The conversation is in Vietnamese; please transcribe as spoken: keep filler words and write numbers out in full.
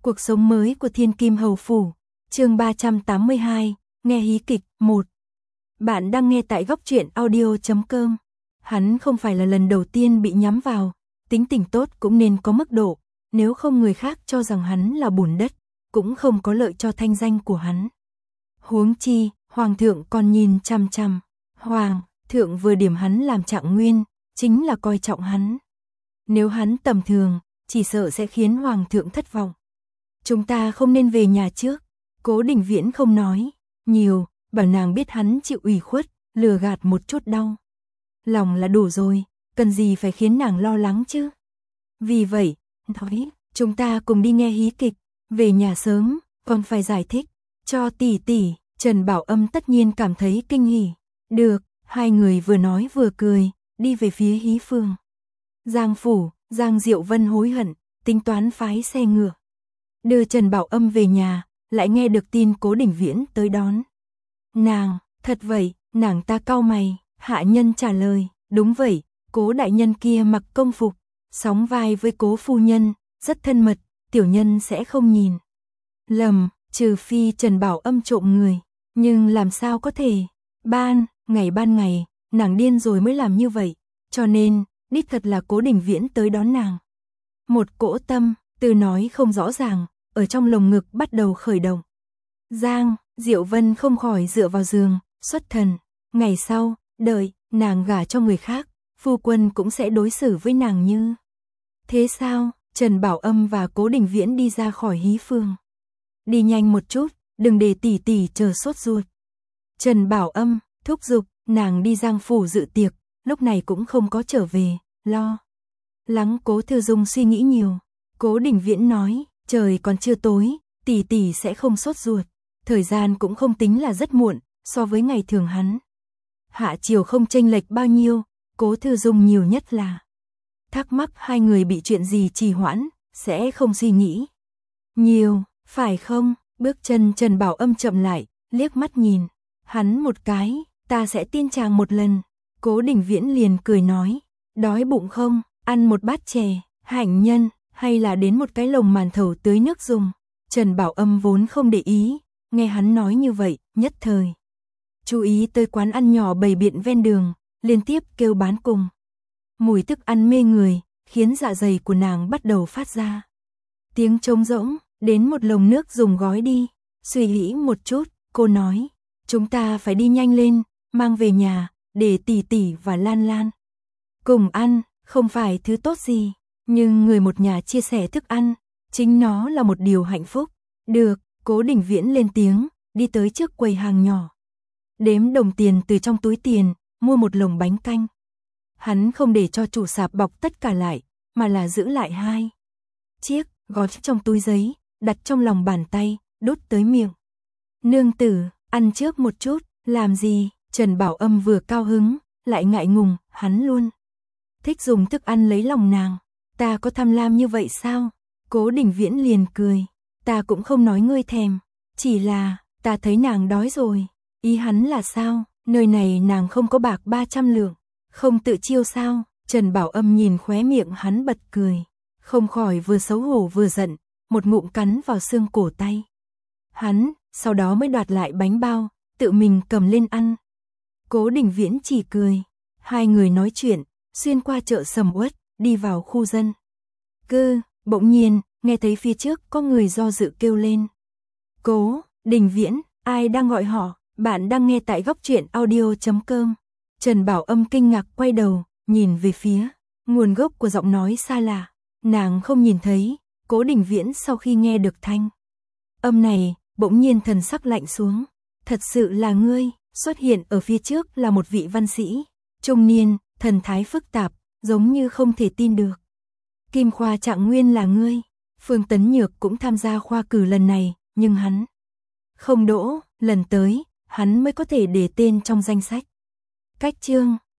Cuộc sống mới của Thiên Kim Hầu Phủ, chương ba trăm tám mươi hai, nghe hí kịch, một. Bạn đang nghe tại góc truyện audio chấm com. Hắn không phải là lần đầu tiên bị nhắm vào, tính tình tốt cũng nên có mức độ, nếu không người khác cho rằng hắn là bùn đất, cũng không có lợi cho thanh danh của hắn. Huống chi, Hoàng thượng còn nhìn chằm chằm, Hoàng thượng vừa điểm hắn làm trạng nguyên, chính là coi trọng hắn. Nếu hắn tầm thường, chỉ sợ sẽ khiến Hoàng thượng thất vọng. Chúng ta không nên về nhà trước, Cố Đình Viễn không nói nhiều, bảo nàng biết hắn chịu ủy khuất, lừa gạt một chút đau lòng là đủ rồi, cần gì phải khiến nàng lo lắng chứ. Vì vậy, nói, chúng ta cùng đi nghe hí kịch, về nhà sớm, còn phải giải thích cho tỷ tỷ. Trần Bảo Âm tất nhiên cảm thấy kinh hỉ. Được, hai người vừa nói vừa cười, đi về phía hí phương. Giang phủ, Giang Diệu Vân hối hận, tính toán phái xe ngựa đưa Trần Bảo Âm về nhà, lại nghe được tin Cố Đình Viễn tới đón. Nàng, thật vậy, nàng ta cau mày, hạ nhân trả lời, đúng vậy, Cố đại nhân kia mặc công phục, sóng vai với Cố phu nhân, rất thân mật, tiểu nhân sẽ không nhìn lầm, trừ phi Trần Bảo Âm trộm người, nhưng làm sao có thể, ban, ngày ban ngày, nàng điên rồi mới làm như vậy, cho nên, đích thật là Cố Đình Viễn tới đón nàng. Một cỗ tâm, từ nói không rõ ràng, ở trong lồng ngực bắt đầu khởi động. Giang, Diệu Vân không khỏi dựa vào giường, xuất thần. Ngày sau, đợi, nàng gả cho người khác, phu quân cũng sẽ đối xử với nàng như. Thế sao, Trần Bảo Âm và Cố Đình Viễn đi ra khỏi hí phương. Đi nhanh một chút, đừng để tỷ tỷ chờ sốt ruột. Trần Bảo Âm, thúc giục, nàng đi Giang phủ dự tiệc, lúc này cũng không có trở về, lo lắng Cố Thư Dung suy nghĩ nhiều. Cố Đình Viễn nói, trời còn chưa tối, tỷ tỷ sẽ không sốt ruột, thời gian cũng không tính là rất muộn, so với ngày thường hắn. Hạ chiều không chênh lệch bao nhiêu, Cố Thư Dung nhiều nhất là thắc mắc hai người bị chuyện gì trì hoãn, sẽ không suy nghĩ nhiều, phải không? Bước chân Trần Bảo Âm chậm lại, liếc mắt nhìn hắn một cái, ta sẽ tin chàng một lần. Cố Đình Viễn liền cười nói, đói bụng không, ăn một bát chè, hạnh nhân, hay là đến một cái lồng màn thầu tưới nước dùng. Trần Bảo Âm vốn không để ý, nghe hắn nói như vậy, nhất thời chú ý tới quán ăn nhỏ bày biện ven đường, liên tiếp kêu bán cùng. Mùi thức ăn mê người, khiến dạ dày của nàng bắt đầu phát ra tiếng trống rỗng, đến một lồng nước dùng gói đi. Suy nghĩ một chút, cô nói, chúng ta phải đi nhanh lên, mang về nhà, để tỷ tỷ và Lan Lan cùng ăn, không phải thứ tốt gì, nhưng người một nhà chia sẻ thức ăn, chính nó là một điều hạnh phúc. Được, Cố Đình Viễn lên tiếng, đi tới trước quầy hàng nhỏ, đếm đồng tiền từ trong túi tiền, mua một lồng bánh canh. Hắn không để cho chủ sạp bọc tất cả lại, mà là giữ lại hai chiếc, gói trong túi giấy, đặt trong lòng bàn tay, đút tới miệng. Nương tử, ăn trước một chút, làm gì? Trần Bảo Âm vừa cao hứng, lại ngại ngùng, hắn luôn thích dùng thức ăn lấy lòng nàng. Ta có tham lam như vậy sao? Cố Đình Viễn liền cười, ta cũng không nói ngươi thèm, chỉ là, ta thấy nàng đói rồi. Ý hắn là sao? Nơi này nàng không có bạc ba trăm lượng, không tự chiêu sao? Trần Bảo Âm nhìn khóe miệng hắn bật cười, không khỏi vừa xấu hổ vừa giận, một ngụm cắn vào xương cổ tay hắn, sau đó mới đoạt lại bánh bao, tự mình cầm lên ăn. Cố Đình Viễn chỉ cười, hai người nói chuyện, xuyên qua chợ sầm uất, đi vào khu dân cư, bỗng nhiên, nghe thấy phía trước có người do dự kêu lên. Cố Đình Viễn, ai đang gọi họ? Bạn đang nghe tại góc truyện audio chấm com. Trần Bảo Âm kinh ngạc quay đầu, nhìn về phía nguồn gốc của giọng nói xa lạ. Nàng không nhìn thấy. Cố Đình Viễn sau khi nghe được thanh âm này, bỗng nhiên thần sắc lạnh xuống. Thật sự là ngươi? Xuất hiện ở phía trước là một vị văn sĩ trung niên, thần thái phức tạp, giống như không thể tin được. Kim khoa trạng nguyên là ngươi? Phương Tấn Nhược cũng tham gia khoa cử lần này, nhưng hắn không đỗ, lần tới, hắn mới có thể để tên trong danh sách. Cách chương